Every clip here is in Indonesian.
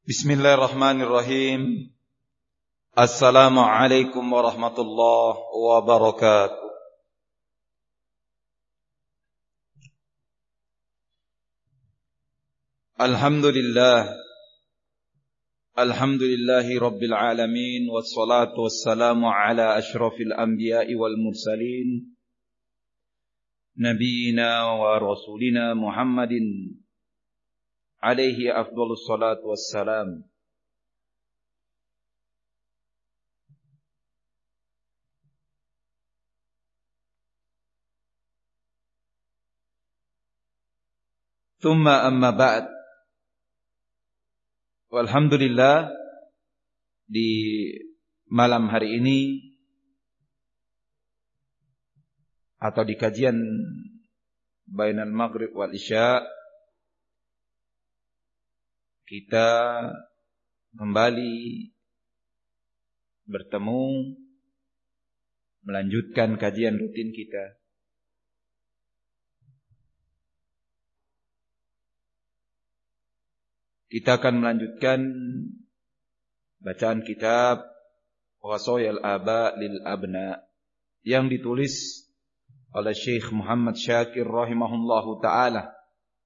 Bismillahirrahmanirrahim. Assalamualaikum warahmatullahi wabarakatuh. Alhamdulillahi rabbil alamin, wassalatu wassalamu ala asyrafil anbiya'i wal mursalin, nabiyina wa rasulina Muhammadin alaihi afdhalus salatu wassalam. Thumma amma ba'd. Walhamdulillah, di malam hari ini atau di kajian bainal maghrib wal isya, kita kembali bertemu melanjutkan kajian rutin kita. Kita akan melanjutkan bacaan kitab Wasayal Aba lil Abna yang ditulis oleh Syekh Muhammad Syakir rahimahullahu ta'ala.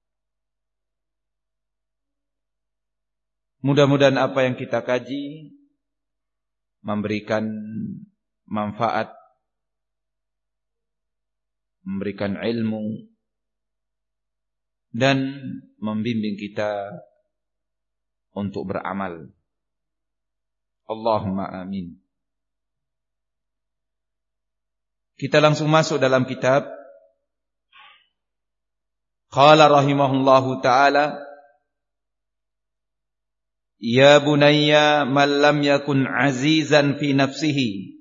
Mudah-mudahan apa yang kita kaji memberikan manfaat, memberikan ilmu, dan membimbing kita untuk beramal. Allahumma amin. Kita langsung masuk dalam kitab. Qala rahimahullahu ta'ala, ya bunayya man lam yakun azizan fi nafsihi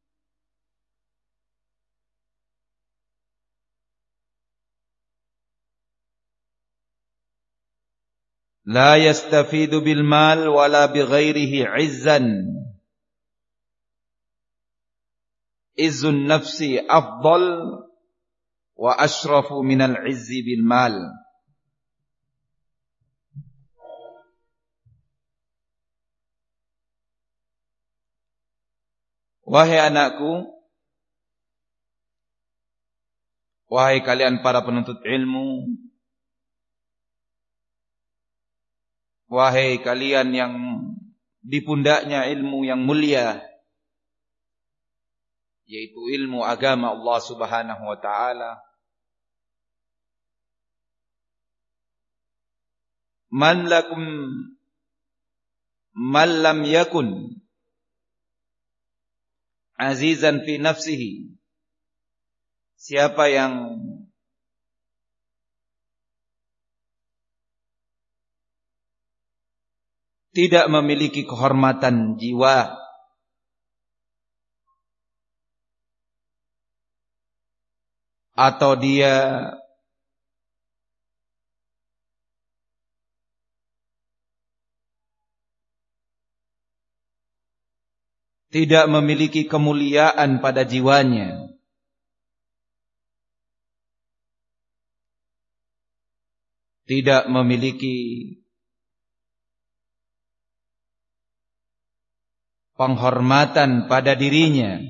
la yastafidu bil mal wala bi ghairihi izzan. Izzun nafsi afdal wa ashrafu minal izzi bil mal. Wahai anakku, wahai kalian para penuntut ilmu, wahai kalian yang di pundaknya ilmu yang mulia, yaitu ilmu agama Allah Subhanahu wa ta'ala. Man lam yakun azizan fi nafsihi, siapa yang tidak memiliki kehormatan jiwa, atau dia tidak memiliki kemuliaan pada jiwanya, tidak memiliki penghormatan pada dirinya,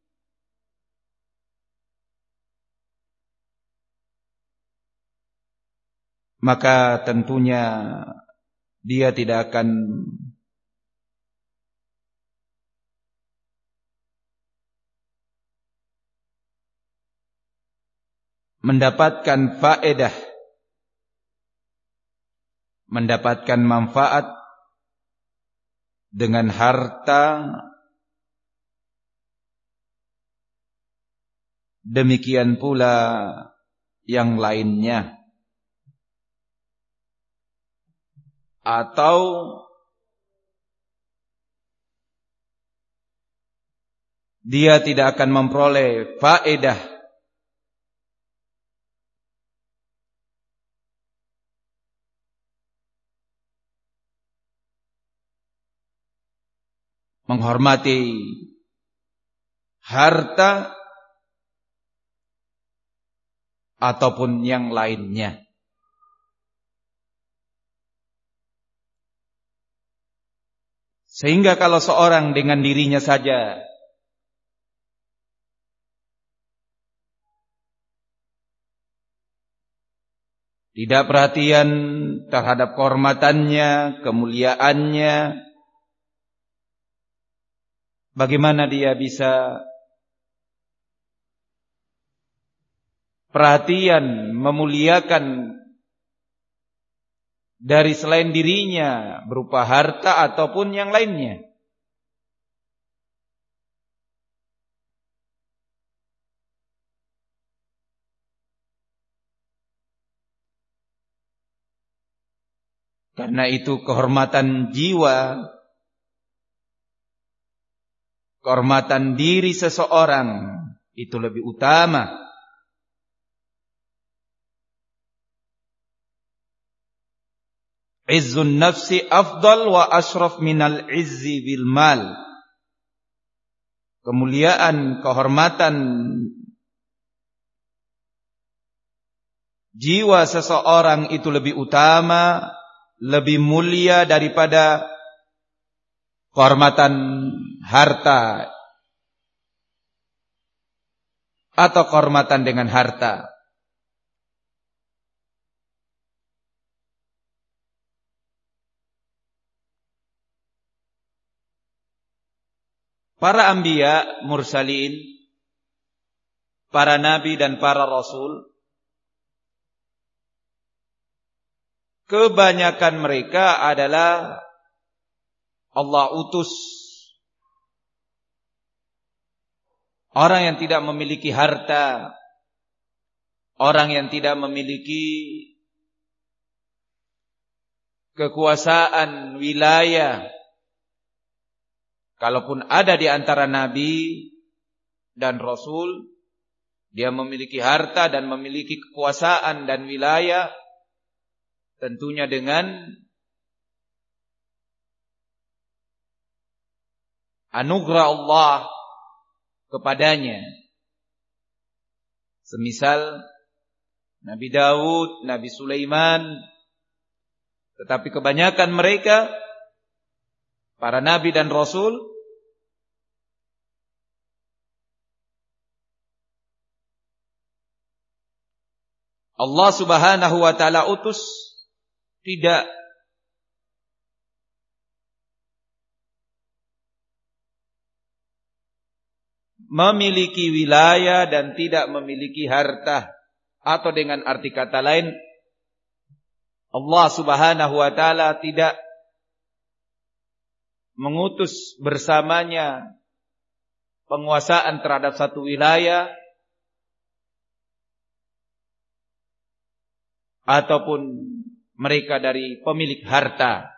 maka tentunya dia tidak akan mendapatkan faedah, mendapatkan manfaat dengan harta, demikian pula yang lainnya. Atau dia tidak akan memperoleh faedah menghormati harta ataupun yang lainnya. Sehingga kalau seorang dengan dirinya saja tidak perhatian terhadap kehormatannya, kemuliaannya, bagaimana dia bisa perhatian, memuliakan dari selain dirinya berupa harta ataupun yang lainnya. Karena itu kehormatan jiwa, kehormatan diri seseorang itu lebih utama. Izzun nafsi afdal wa ashraf minal izzi bil mal. Kemuliaan, kehormatan jiwa seseorang itu lebih utama, lebih mulia daripada kehormatan harta atau kehormatan dengan harta. Para anbiya, mursalin, para nabi dan para rasul, kebanyakan mereka adalah Allah utus orang yang tidak memiliki harta, orang yang tidak memiliki kekuasaan wilayah. Kalaupun ada di antara nabi dan rasul, dia memiliki harta dan memiliki kekuasaan dan wilayah, tentunya dengan anugerah Allah kepadanya. Semisal Nabi Daud, Nabi Sulaiman. Tetapi kebanyakan mereka, para nabi dan rasul, Allah Subhanahu wa ta'ala utus tidak memiliki wilayah dan tidak memiliki harta, atau dengan arti kata lain, Allah Subhanahu wa ta'ala tidak mengutus bersamanya penguasaan terhadap satu wilayah ataupun mereka dari pemilik harta.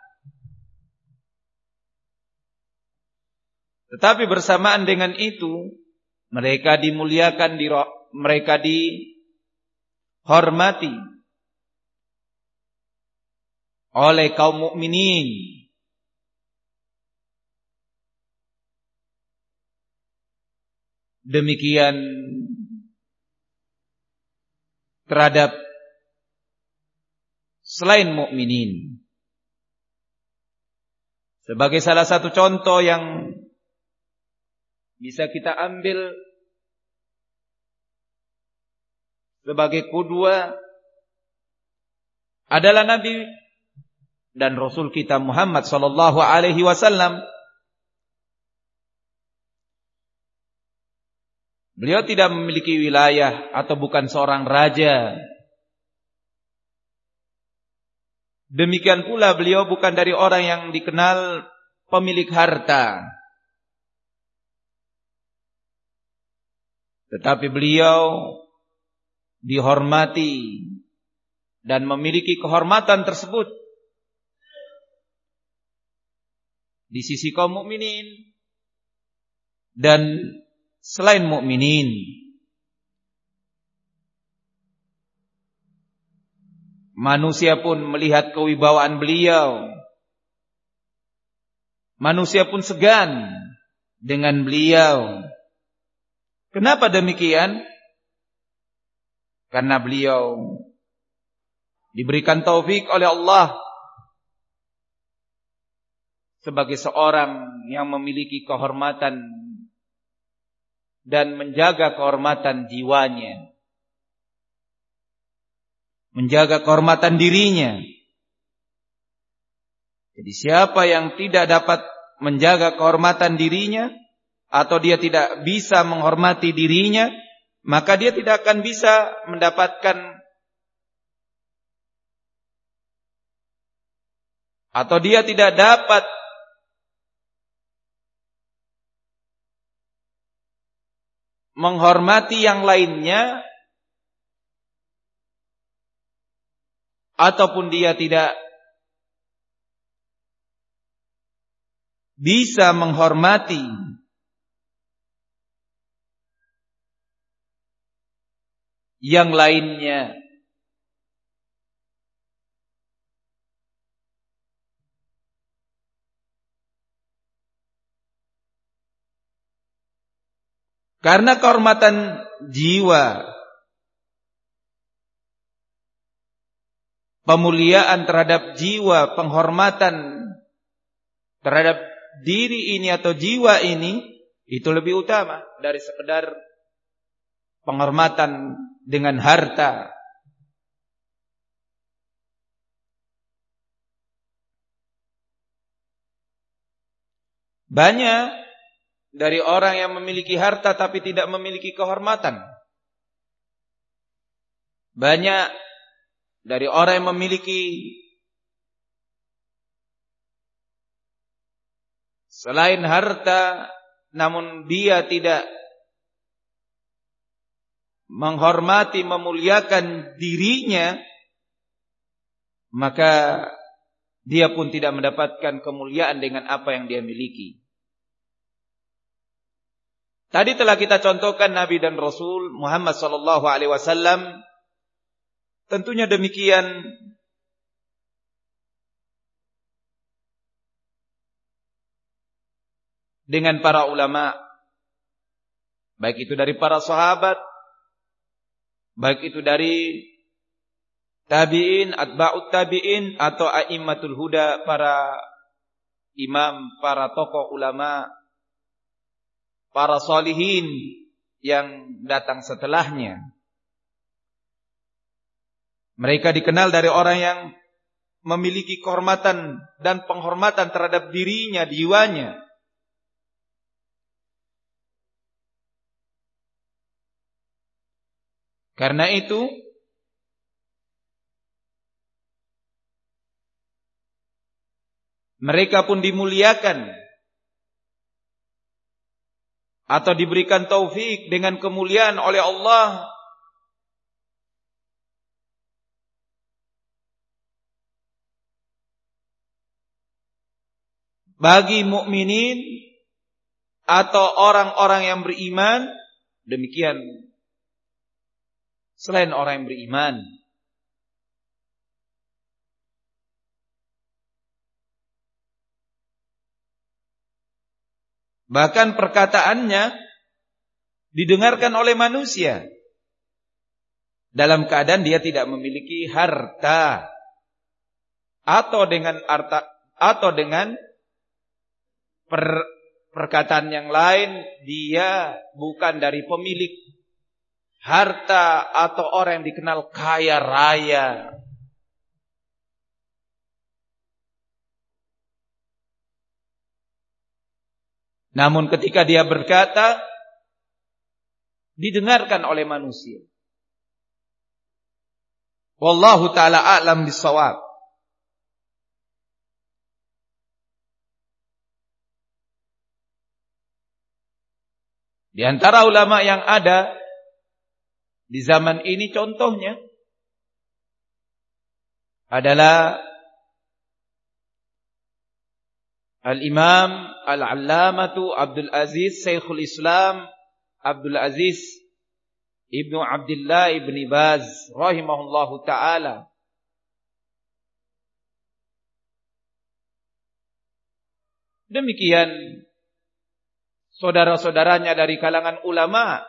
Tetapi bersamaan dengan itu, mereka dimuliakan, mereka dihormati oleh kaum mukminin. Demikian terhadap selain mukminin. Sebagai salah satu contoh yang bisa kita ambil sebagai qudwah adalah Nabi dan Rasul kita Muhammad sallallahu alaihi wasallam. Beliau tidak memiliki wilayah atau bukan seorang raja. Demikian pula beliau bukan dari orang yang dikenal pemilik harta. Tetapi beliau dihormati dan memiliki kehormatan tersebut di sisi kaum mukminin dan selain mukminin. Manusia pun melihat kewibawaan beliau. Manusia pun segan dengan beliau. Kenapa demikian? Karena beliau diberikan taufik oleh Allah sebagai seorang yang memiliki kehormatan dan menjaga kehormatan jiwanya, menjaga kehormatan dirinya. Jadi siapa yang tidak dapat menjaga kehormatan dirinya, atau dia tidak bisa menghormati dirinya, maka dia tidak akan bisa mendapatkan, atau dia tidak dapat menghormati yang lainnya, ataupun dia tidak bisa menghormati yang lainnya. Karena kehormatan jiwa, pemuliaan terhadap jiwa, penghormatan terhadap diri ini atau jiwa ini, itu lebih utama dari sekedar penghormatan dengan harta. Banyak dari orang yang memiliki harta tapi tidak memiliki kehormatan. Banyak dari orang yang memiliki selain harta, namun dia tidak menghormati, memuliakan dirinya, maka dia pun tidak mendapatkan kemuliaan dengan apa yang dia miliki. Tadi telah kita contohkan Nabi dan Rasul Muhammad SAW. Tentunya demikian dengan para ulama, baik itu dari para sahabat, baik itu dari tabi'in, atba'ut tabi'in, atau a'immatul huda, para imam, para tokoh ulama, para sholihin yang datang setelahnya. Mereka dikenal dari orang yang memiliki kehormatan dan penghormatan terhadap dirinya, jiwanya. Karena itu mereka pun dimuliakan atau diberikan taufik dengan kemuliaan oleh Allah bagi mukminin atau orang-orang yang beriman, demikian selain orang yang beriman. Bahkan perkataannya didengarkan oleh manusia dalam keadaan dia tidak memiliki harta, atau dengan perkataan yang lain, dia bukan dari pemilik harta atau orang yang dikenal kaya raya. Namun ketika dia berkata, didengarkan oleh manusia. Wallahu ta'ala a'lam bissawab. Di antara ulama yang ada di zaman ini contohnya adalah Al-Imam Al-Allamatu Abdul Aziz Syekhul Islam Abdul Aziz Ibnu Abdullah Ibni Baz rahimahullahu ta'ala. Demikian saudara-saudaranya dari kalangan ulama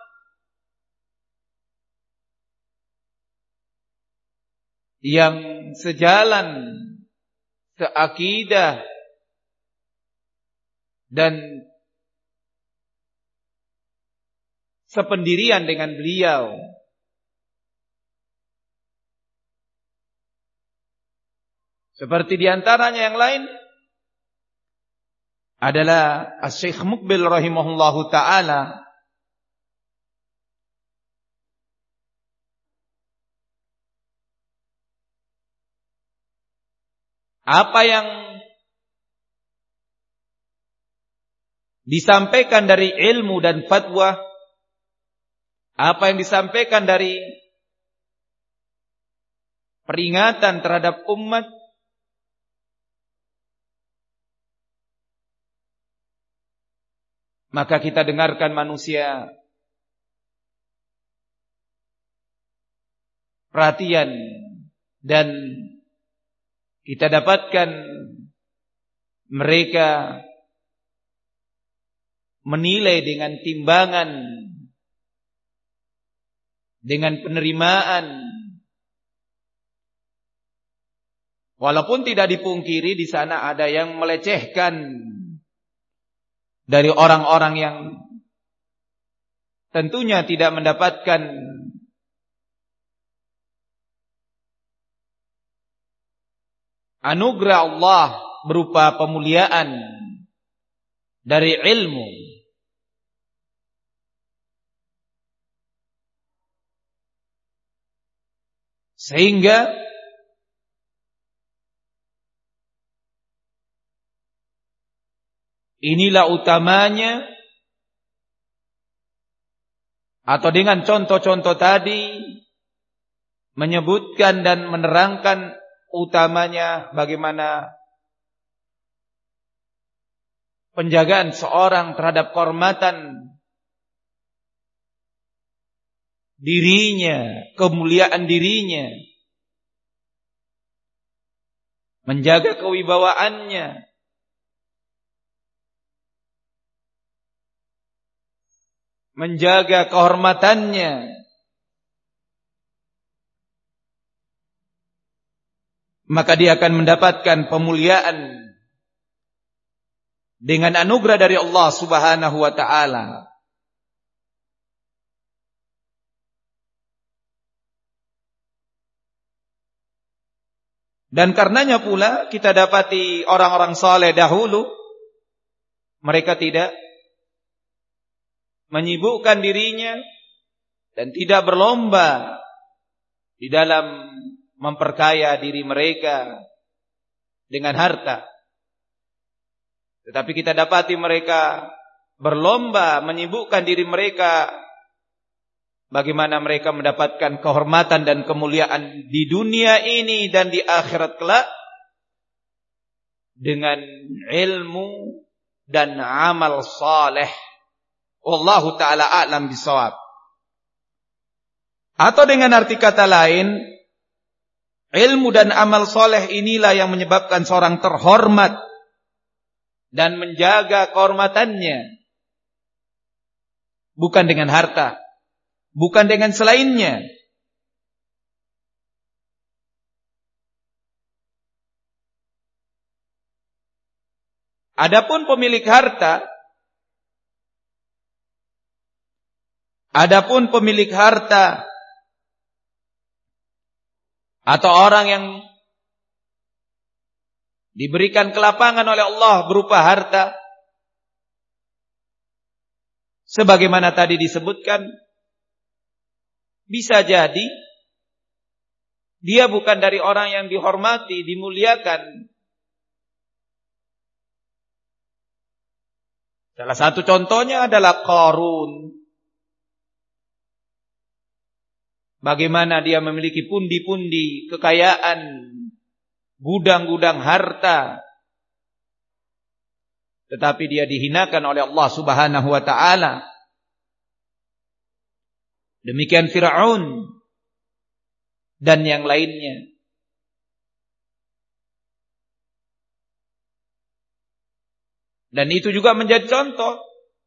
yang sejalan, seakidah dan sependirian dengan beliau. Seperti diantaranya yang lain adalah Asy-Syaikh Muqbil rahimahullahu ta'ala. Apa yang disampaikan dari ilmu dan fatwa, apa yang disampaikan dari peringatan terhadap umat, maka kita dengarkan manusia perhatian dan kita dapatkan mereka menilai dengan timbangan, dengan penerimaan. Walaupun tidak dipungkiri di sana ada yang melecehkan dari orang-orang yang tentunya tidak mendapatkan anugerah Allah berupa pemuliaan dari ilmu. Sehingga inilah utamanya, atau dengan contoh-contoh tadi menyebutkan dan menerangkan utamanya bagaimana penjagaan seorang terhadap kehormatan dirinya, kemuliaan dirinya, menjaga kewibawaannya, menjaga kehormatannya, maka dia akan mendapatkan pemuliaan dengan anugerah dari Allah Subhanahu wa ta'ala. Dan karenanya pula kita dapati orang-orang saleh dahulu, mereka tidak menyibukkan dirinya dan tidak berlomba di dalam memperkaya diri mereka dengan harta. Tetapi kita dapati mereka berlomba menyibukkan diri mereka bagaimana mereka mendapatkan kehormatan dan kemuliaan di dunia ini dan di akhirat kelak dengan ilmu dan amal saleh. Wallahu ta'ala a'lam bisawab. Atau dengan arti kata lain, ilmu dan amal soleh inilah yang menyebabkan seorang terhormat dan menjaga kehormatannya. Bukan dengan harta, bukan dengan selainnya. Adapun pemilik harta, atau orang yang diberikan kelapangan oleh Allah berupa harta, sebagaimana tadi disebutkan, bisa jadi dia bukan dari orang yang dihormati, dimuliakan. Salah satu contohnya adalah Qarun. Bagaimana dia memiliki pundi-pundi kekayaan, gudang-gudang harta, tetapi dia dihinakan oleh Allah Subhanahu wa ta'ala. Demikian Fir'aun dan yang lainnya. Dan itu juga menjadi contoh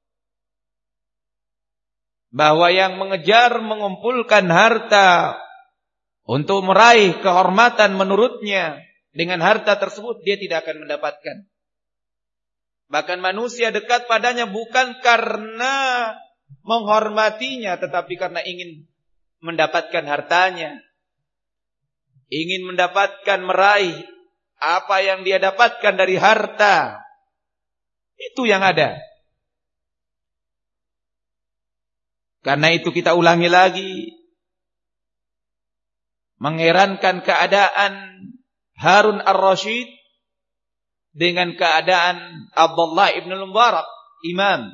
bahwa yang mengejar mengumpulkan harta untuk meraih kehormatan menurutnya, dengan harta tersebut dia tidak akan mendapatkan. Bahkan manusia dekat padanya bukan karena menghormatinya, tetapi karena ingin mendapatkan hartanya, ingin mendapatkan, meraih apa yang dia dapatkan dari harta. Itu yang ada. Karena itu kita ulangi lagi, mengherankan keadaan Harun ar-Rasyid dengan keadaan Abdullah ibn al-Mubarak, imam,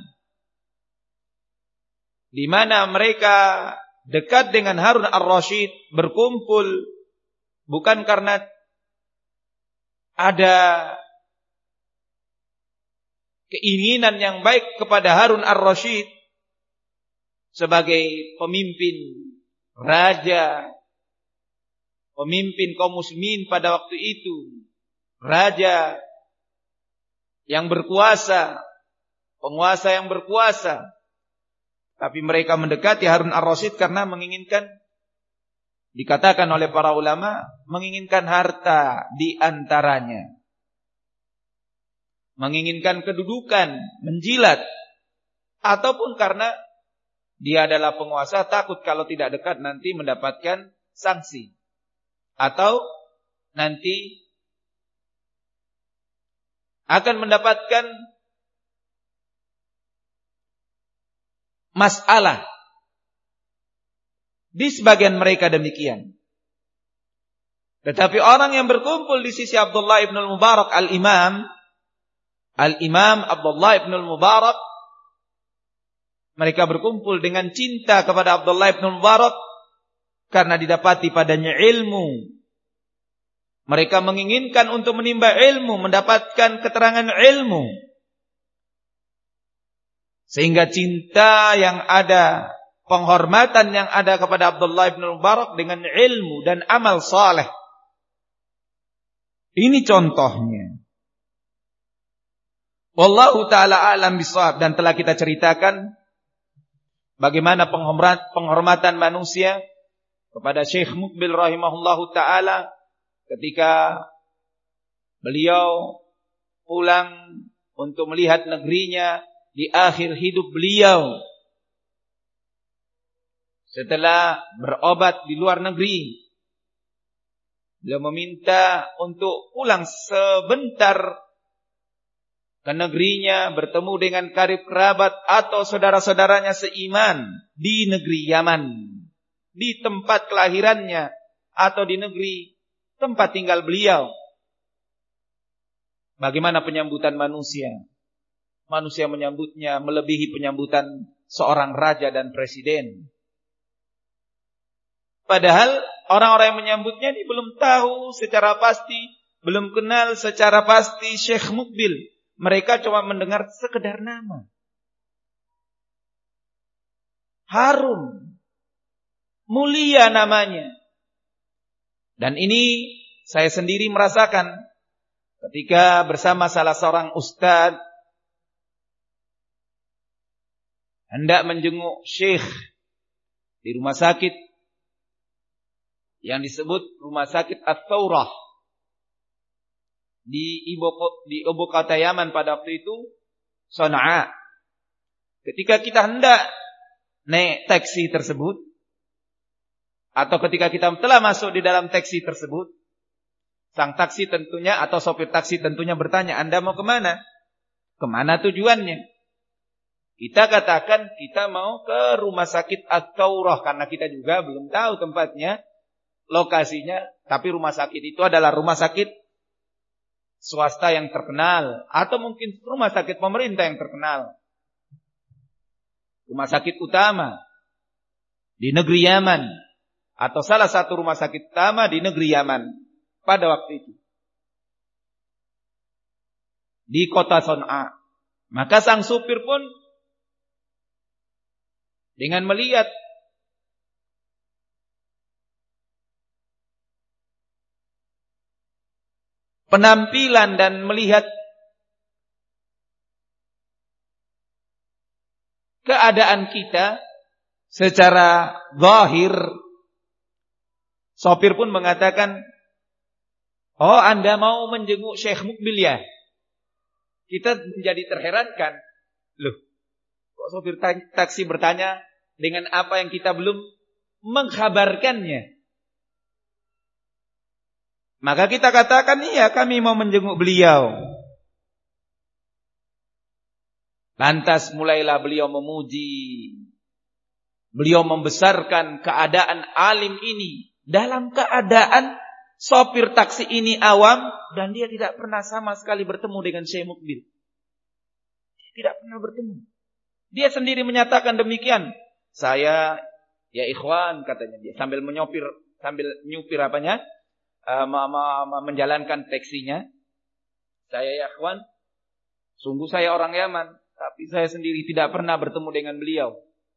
di mana mereka dekat dengan Harun ar-Rasyid, berkumpul bukan karena ada keinginan yang baik kepada Harun ar-Rasyid sebagai pemimpin, raja, pemimpin kaum muslimin pada waktu itu, raja yang berkuasa, penguasa yang berkuasa. Tapi mereka mendekati Harun ar-Rasyid karena menginginkan, dikatakan oleh para ulama, menginginkan harta di antaranya, menginginkan kedudukan, menjilat, ataupun karena dia adalah penguasa, takut kalau tidak dekat nanti mendapatkan sanksi, atau nanti akan mendapatkan masalah. Di sebagian mereka demikian. Tetapi orang yang berkumpul di sisi Abdullah ibn al-Mubarak, al-Imam Abdullah ibn al-Mubarak, mereka berkumpul dengan cinta kepada Abdullah ibn al-Mubarak karena didapati padanya ilmu. Mereka menginginkan untuk menimba ilmu, mendapatkan keterangan ilmu. Sehingga cinta yang ada, penghormatan yang ada kepada Abdullah ibn Mubarak dengan ilmu dan amal saleh. Ini contohnya. Wallahu ta'ala alam bisawab. Dan telah kita ceritakan bagaimana penghormatan manusia kepada Syekh Muqbil rahimahullahu ta'ala ketika beliau pulang untuk melihat negerinya di akhir hidup beliau, setelah berobat di luar negeri. Beliau meminta untuk pulang sebentar ke negerinya, bertemu dengan karib kerabat atau saudara-saudaranya seiman di negeri Yaman, di tempat kelahirannya atau di negeri tempat tinggal beliau. Bagaimana penyambutan manusia? Manusia menyambutnya melebihi penyambutan seorang raja dan presiden. Padahal orang-orang yang menyambutnya ini belum tahu secara pasti, belum kenal secara pasti Syekh Muqbil. Mereka cuma mendengar sekedar nama. Harum, mulia namanya. Dan ini saya sendiri merasakan ketika bersama salah seorang ustadz hendak menjenguk syekh di rumah sakit yang disebut Rumah Sakit Ats-Tsaurah di ibu kota Yaman pada waktu itu, Sana'a. Ketika kita hendak naik taksi tersebut, atau ketika kita telah masuk di dalam taksi tersebut, sang taksi tentunya atau sopir taksi tentunya bertanya, Anda mau kemana? Kemana tujuannya? Kita katakan kita mau ke Rumah Sakit Ats-Tsaurah karena kita juga belum tahu tempatnya, lokasinya. Tapi rumah sakit itu adalah rumah sakit swasta yang terkenal, atau mungkin rumah sakit pemerintah yang terkenal, rumah sakit utama di negeri Yaman, atau salah satu rumah sakit utama di negeri Yaman pada waktu itu, di kota Sana'a. Maka sang supir pun dengan melihat penampilan dan melihat keadaan kita secara zahir, sopir pun mengatakan, oh Anda mau menjenguk Syekh Muqbil ya? Kita menjadi terherankan. Loh, kok sopir taksi bertanya dengan apa yang kita belum mengkhabarkannya? Maka kita katakan, iya kami mau menjenguk beliau. Lantas mulailah beliau memuji. Beliau membesarkan keadaan alim ini. Dalam keadaan sopir taksi ini awam. Dan dia tidak pernah sama sekali bertemu dengan Syekh Mukbil. Dia tidak pernah bertemu. Dia sendiri menyatakan demikian. Saya, ya ikhwan katanya dia. Sambil nyupir apanya. Menjalankan taksinya. Saya ya ikhwan. Sungguh saya orang Yaman. Tapi saya sendiri tidak pernah bertemu dengan beliau.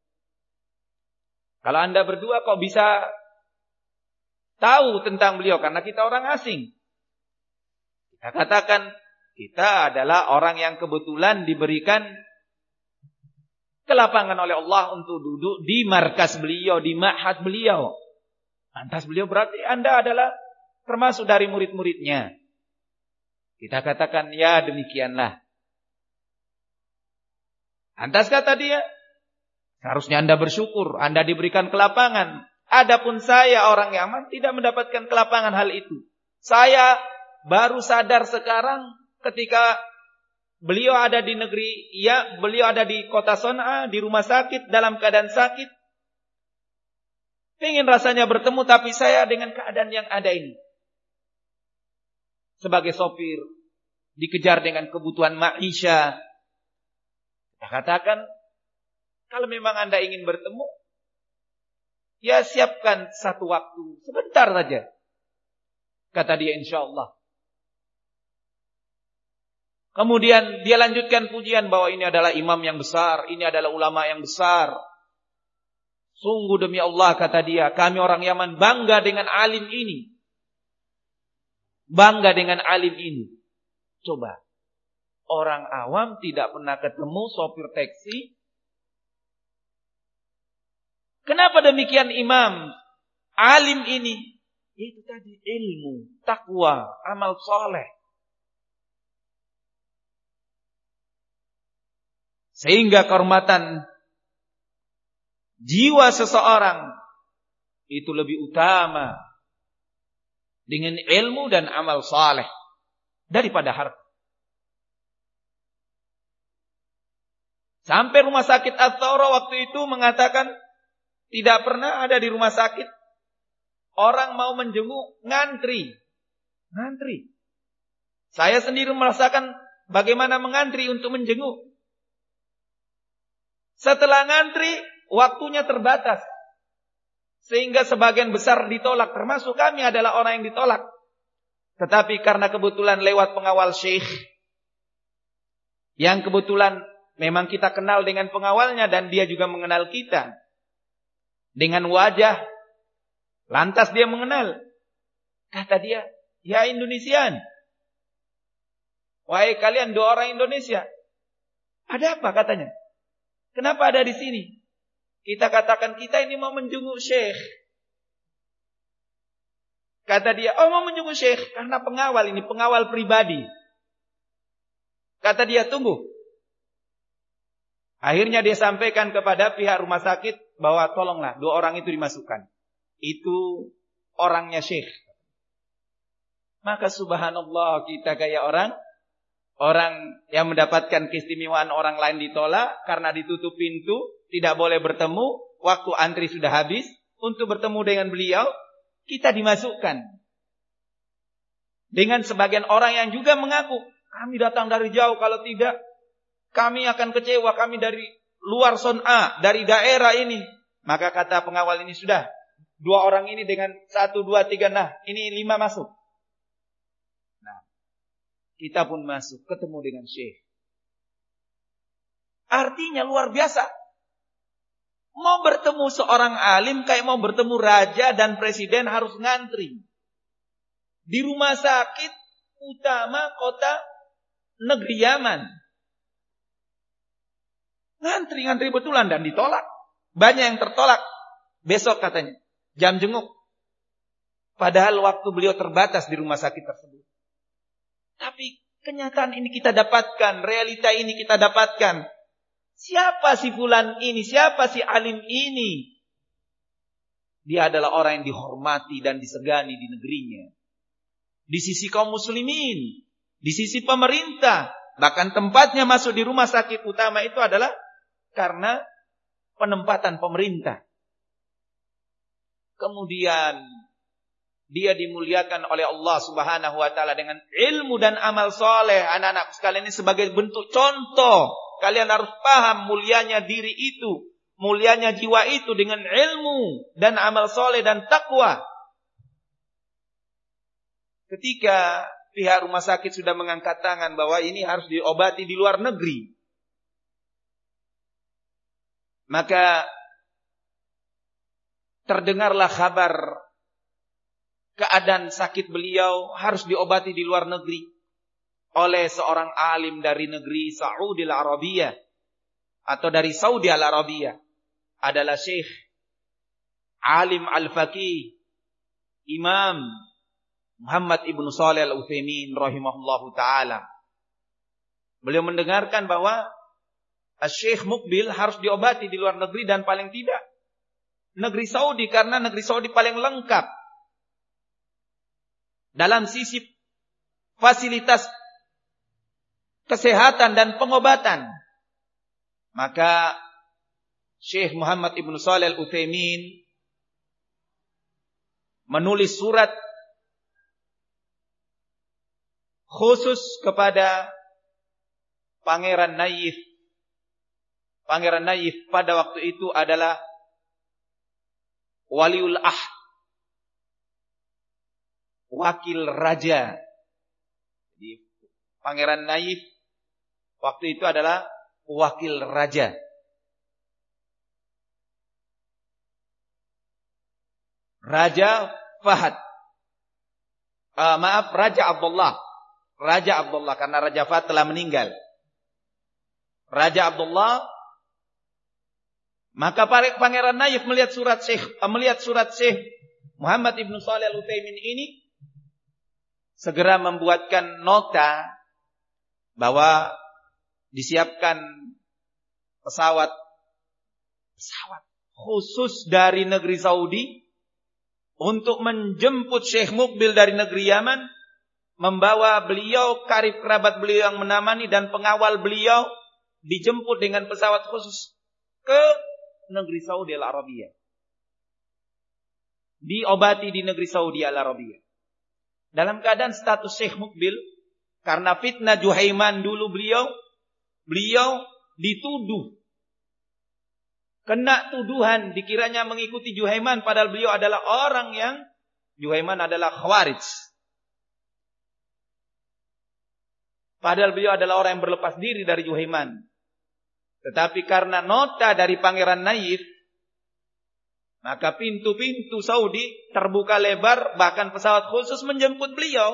Kalau Anda berdua kok bisa tahu tentang beliau? Karena kita orang asing. Kita katakan, kita adalah orang yang kebetulan diberikan kelapangan oleh Allah untuk duduk di markas beliau, di ma'had beliau. Lantas beliau berarti Anda adalah termasuk dari murid-muridnya. Kita katakan, ya demikianlah. Lantas kata dia, harusnya Anda bersyukur, Anda diberikan kelapangan. Adapun saya orang Yaman tidak mendapatkan kelapangan hal itu. Saya baru sadar sekarang ketika beliau ada di negeri, ya beliau ada di kota Son'a, di rumah sakit, dalam keadaan sakit. Ingin rasanya bertemu, tapi saya dengan keadaan yang ada ini. Sebagai sopir, dikejar dengan kebutuhan maisha. Kita katakan, kalau memang Anda ingin bertemu, ya siapkan satu waktu, sebentar saja. Kata dia, insyaAllah. Kemudian dia lanjutkan pujian bahwa ini adalah imam yang besar, ini adalah ulama yang besar. Sungguh demi Allah, kata dia, kami orang Yaman bangga dengan alim ini. Bangga dengan alim ini. Coba. Orang awam tidak pernah ketemu sopir taksi. Kenapa demikian imam? Alim ini. Itu tadi ilmu, takwa, amal soleh. Sehingga kehormatan jiwa seseorang itu lebih utama dengan ilmu dan amal soleh daripada harta. Sampai rumah sakit Ats-Tsaurah waktu itu mengatakan tidak pernah ada di rumah sakit orang mau menjenguk ngantri. Ngantri. Saya sendiri merasakan bagaimana mengantri untuk menjenguk. Setelah ngantri, waktunya terbatas. Sehingga sebagian besar ditolak. Termasuk kami adalah orang yang ditolak. Tetapi karena kebetulan lewat pengawal syekh. Yang kebetulan memang kita kenal dengan pengawalnya dan dia juga mengenal kita. Dengan wajah. Lantas dia mengenal. Kata dia, ya Indonesian. Wahai kalian dua orang Indonesia. Ada apa katanya? Kenapa ada di sini? Kita katakan kita ini mau menjenguk syekh. Kata dia, oh mau menjenguk syekh. Karena pengawal ini, pengawal pribadi. Kata dia, tunggu. Akhirnya dia sampaikan kepada pihak rumah sakit bahwa tolonglah dua orang itu dimasukkan. Itu orangnya syekh. Maka subhanallah kita kayak orang yang mendapatkan keistimewaan orang lain ditolak karena ditutup pintu, tidak boleh bertemu, waktu antri sudah habis untuk bertemu dengan beliau, kita dimasukkan. Dengan sebagian orang yang juga mengaku, kami datang dari jauh, kalau tidak kami akan kecewa, kami dari luar Son'a, dari daerah ini. Maka kata pengawal ini, sudah, dua orang ini dengan 1, 2, 3, nah ini 5 masuk. Nah, kita pun masuk, ketemu dengan syekh. Artinya luar biasa. Mau bertemu seorang alim, kayak mau bertemu raja dan presiden harus ngantri. Di rumah sakit utama kota negeri Yaman. Ngantri betulan dan ditolak. Banyak yang tertolak. Besok katanya, jam jenguk. Padahal waktu beliau terbatas di rumah sakit tersebut. Tapi Kenyataan ini kita dapatkan, realita ini kita dapatkan. Siapa si fulan ini? Siapa si alim ini? Dia adalah orang yang dihormati dan disegani di negerinya. Di sisi kaum muslimin, di sisi pemerintah, bahkan tempatnya masuk di rumah sakit utama itu adalah karena penempatan pemerintah. Kemudian dia dimuliakan oleh Allah Subhanahu wa taala dengan ilmu dan amal soleh. Anak-anak sekalian ini sebagai bentuk contoh. Kalian harus paham mulianya diri itu, mulianya jiwa itu dengan ilmu dan amal soleh dan takwa. Ketika pihak rumah sakit sudah mengangkat tangan bahwa ini harus diobati di luar negeri, maka terdengarlah kabar keadaan sakit beliau harus diobati di luar negeri oleh seorang alim dari negeri Saudi Arabia atau dari Saudi Arabia, adalah Syekh Alim Al-Faqih Imam Muhammad Ibn Shalih Al-Utsaimin rahimahullahu taala. Beliau mendengarkan bahwa Syekh Mukbil harus diobati di luar negeri dan paling tidak negeri Saudi, karena negeri Saudi paling lengkap dalam sisi fasilitas kesehatan dan pengobatan. Maka Syekh Muhammad Ibn Shalih Al-Utsaimin menulis surat khusus kepada Pangeran Naif. Pangeran Naif pada waktu itu adalah Waliul Ahd, wakil raja. Jadi Pangeran Naif waktu itu adalah wakil raja. Raja Fahad. Raja Abdullah. Raja Abdullah, karena Raja Fahad telah meninggal. Raja Abdullah. Maka Pangeran Naif melihat surat Syekh Muhammad Ibn Shalih Al-Utsaimin ini, segera membuatkan nota bahwa disiapkan pesawat khusus dari negeri Saudi untuk menjemput Syekh Mukbil dari negeri Yaman, membawa beliau, karib kerabat beliau yang menemani dan pengawal beliau, dijemput dengan pesawat khusus ke negeri Saudi Arabia. Diobati di negeri Saudi Arabia. Dalam keadaan status Syekh Mukbil, karena fitnah Juhaiman dulu beliau dituduh, kena tuduhan dikiranya mengikuti Juhaiman, padahal beliau adalah orang yang Juhaiman adalah Khawarij. Padahal beliau adalah orang yang berlepas diri dari Juhaiman. Tetapi karena nota dari Pangeran Naif, maka pintu-pintu Saudi terbuka lebar, bahkan pesawat khusus menjemput beliau.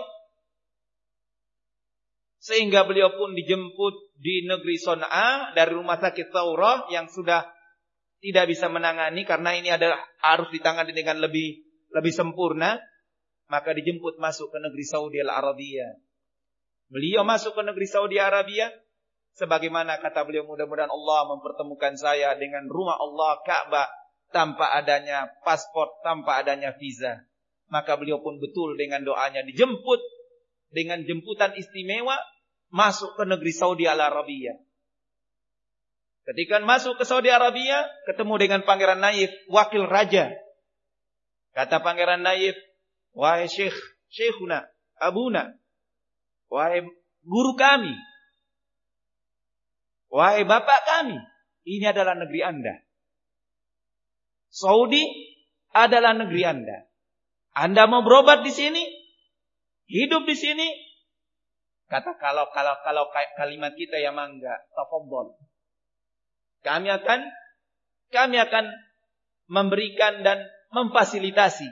Sehingga beliau pun dijemput di negeri Son'a dari rumah sakit Thawrah yang sudah tidak bisa menangani, karena ini adalah harus ditangani dengan lebih sempurna. Maka dijemput masuk ke negeri Saudi Arabia. Beliau masuk ke negeri Saudi Arabia, sebagaimana kata beliau, mudah-mudahan Allah mempertemukan saya dengan rumah Allah, Ka'bah, tanpa adanya paspor, tanpa adanya visa. Maka beliau pun betul dengan doanya dijemput dengan jemputan istimewa masuk ke negeri Saudi Arabia. Ketika masuk ke Saudi Arabia, ketemu dengan Pangeran Naif, wakil raja. Kata Pangeran Naif, wahai Syekhuna, Abuna, wahai guru kami, wahai bapak kami, ini adalah negeri Anda. Saudi adalah negeri Anda. Anda mau berobat di sini, hidup di sini. Kata kalau kalimat kita ya mangga, tafadhol. Kami akan memberikan dan memfasilitasi.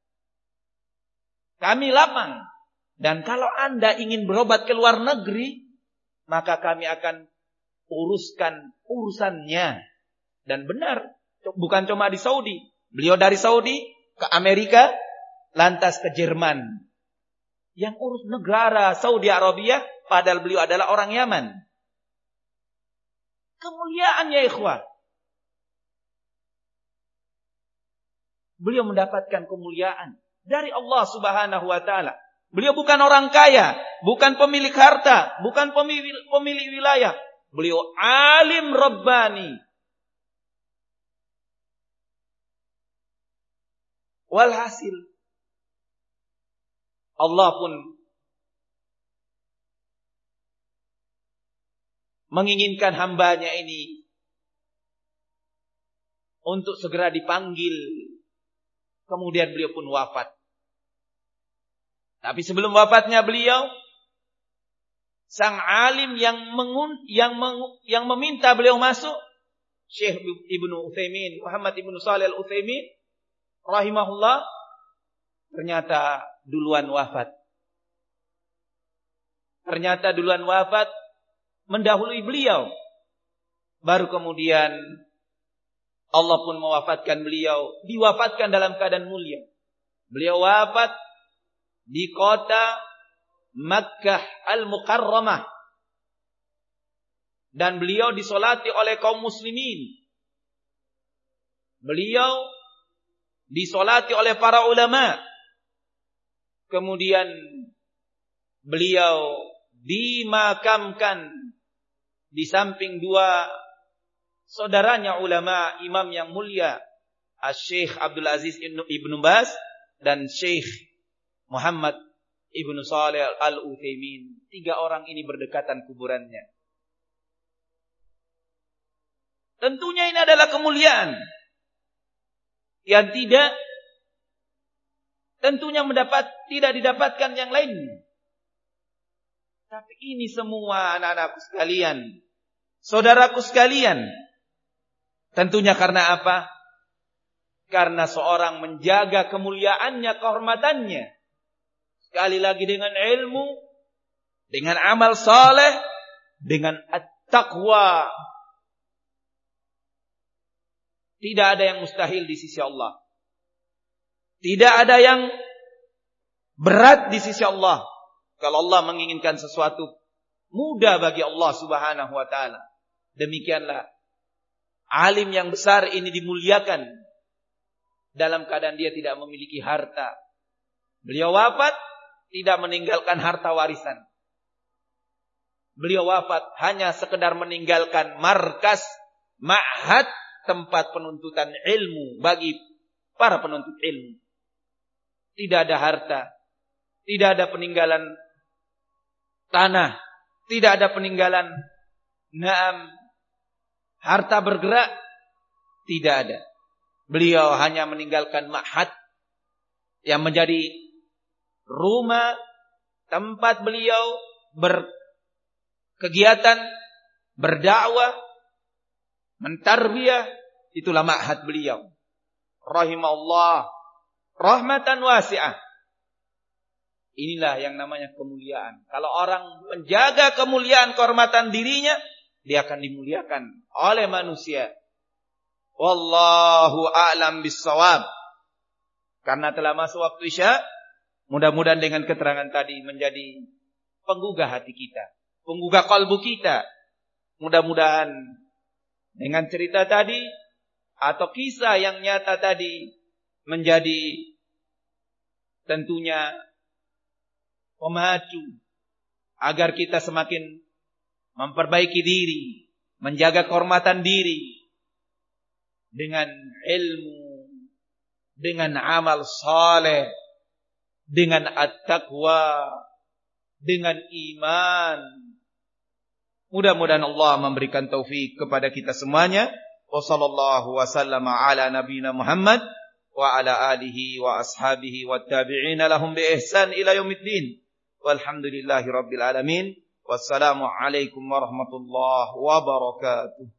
Kami lapang. Dan kalau Anda ingin berobat ke luar negeri, maka kami akan uruskan urusannya. Dan benar, bukan cuma di Saudi. Beliau dari Saudi ke Amerika, lantas ke Jerman. Yang urus negara Saudi Arabia padahal beliau adalah orang Yaman. Kemuliaan ya ikhwah. Beliau mendapatkan kemuliaan dari Allah Subhanahu wa taala. Beliau bukan orang kaya, bukan pemilik harta, bukan pemilik wilayah. Beliau alim rabbani. Walhasil Allah pun menginginkan hambanya ini untuk segera dipanggil. Kemudian beliau pun wafat. Tapi sebelum wafatnya beliau, sang alim yang meminta beliau masuk, Syekh Ibnu Utsaimin, Muhammad Ibnu Shalih Al-Utsaimin rahimahullah, ternyata duluan wafat. Ternyata duluan wafat, mendahului beliau. Baru kemudian Allah pun mewafatkan beliau, diwafatkan dalam keadaan mulia. Beliau wafat di kota Makkah Al-Mukarramah. Dan beliau disolati oleh kaum muslimin. Beliau disolati oleh para ulama. Kemudian beliau dimakamkan di samping dua saudaranya ulama imam yang mulia, Syekh Abdul Aziz Ibnu Baz dan Syekh Muhammad Ibnu Shalih Al-Utsaimin. 3 orang ini berdekatan kuburannya. Tentunya ini adalah kemuliaan yang tentunya tidak didapatkan yang lainnya. Tapi ini semua anak-anakku sekalian, saudaraku sekalian, tentunya karena apa? Karena seorang menjaga kemuliaannya, kehormatannya. Sekali lagi dengan ilmu, dengan amal saleh, dengan at-taqwa. Tidak ada yang mustahil di sisi Allah. Tidak ada yang berat di sisi Allah. Kalau Allah menginginkan sesuatu mudah bagi Allah Subhanahu wa taala. Demikianlah alim yang besar ini dimuliakan dalam keadaan dia tidak memiliki harta. Beliau wafat tidak meninggalkan harta warisan. Beliau wafat hanya sekedar meninggalkan markas, ma'had, tempat penuntutan ilmu bagi para penuntut ilmu. Tidak ada harta, tidak ada peninggalan tanah, tidak ada peninggalan harta bergerak, tidak ada. Beliau hanya meninggalkan ma'had yang menjadi rumah tempat beliau berkegiatan, berdakwah, mentarbiyah. Itulah ma'had beliau. Rahimahullah rahmatan wasi'ah. Inilah yang namanya kemuliaan. Kalau orang menjaga kemuliaan kehormatan dirinya, dia akan dimuliakan oleh manusia. Wallahu a'lam bissawab. Karena telah masuk waktu Isya, mudah-mudahan dengan keterangan tadi menjadi penggugah hati kita, penggugah kalbu kita. Mudah-mudahan dengan cerita tadi atau kisah yang nyata tadi menjadi tentunya pemacu agar kita semakin memperbaiki diri, menjaga kehormatan diri dengan ilmu, dengan amal saleh, dengan at-taqwa, dengan iman. Mudah-mudahan Allah memberikan taufik kepada kita semuanya. Wa sallallahu wa sallama ala nabiyyina Muhammad wa ala alihi wa ashabihi wa tabi'ina lahum bi ihsan ila yaumiddin. Walhamdulillahi rabbil alamin. Wassalamu alaikum warahmatullahi wabarakatuh.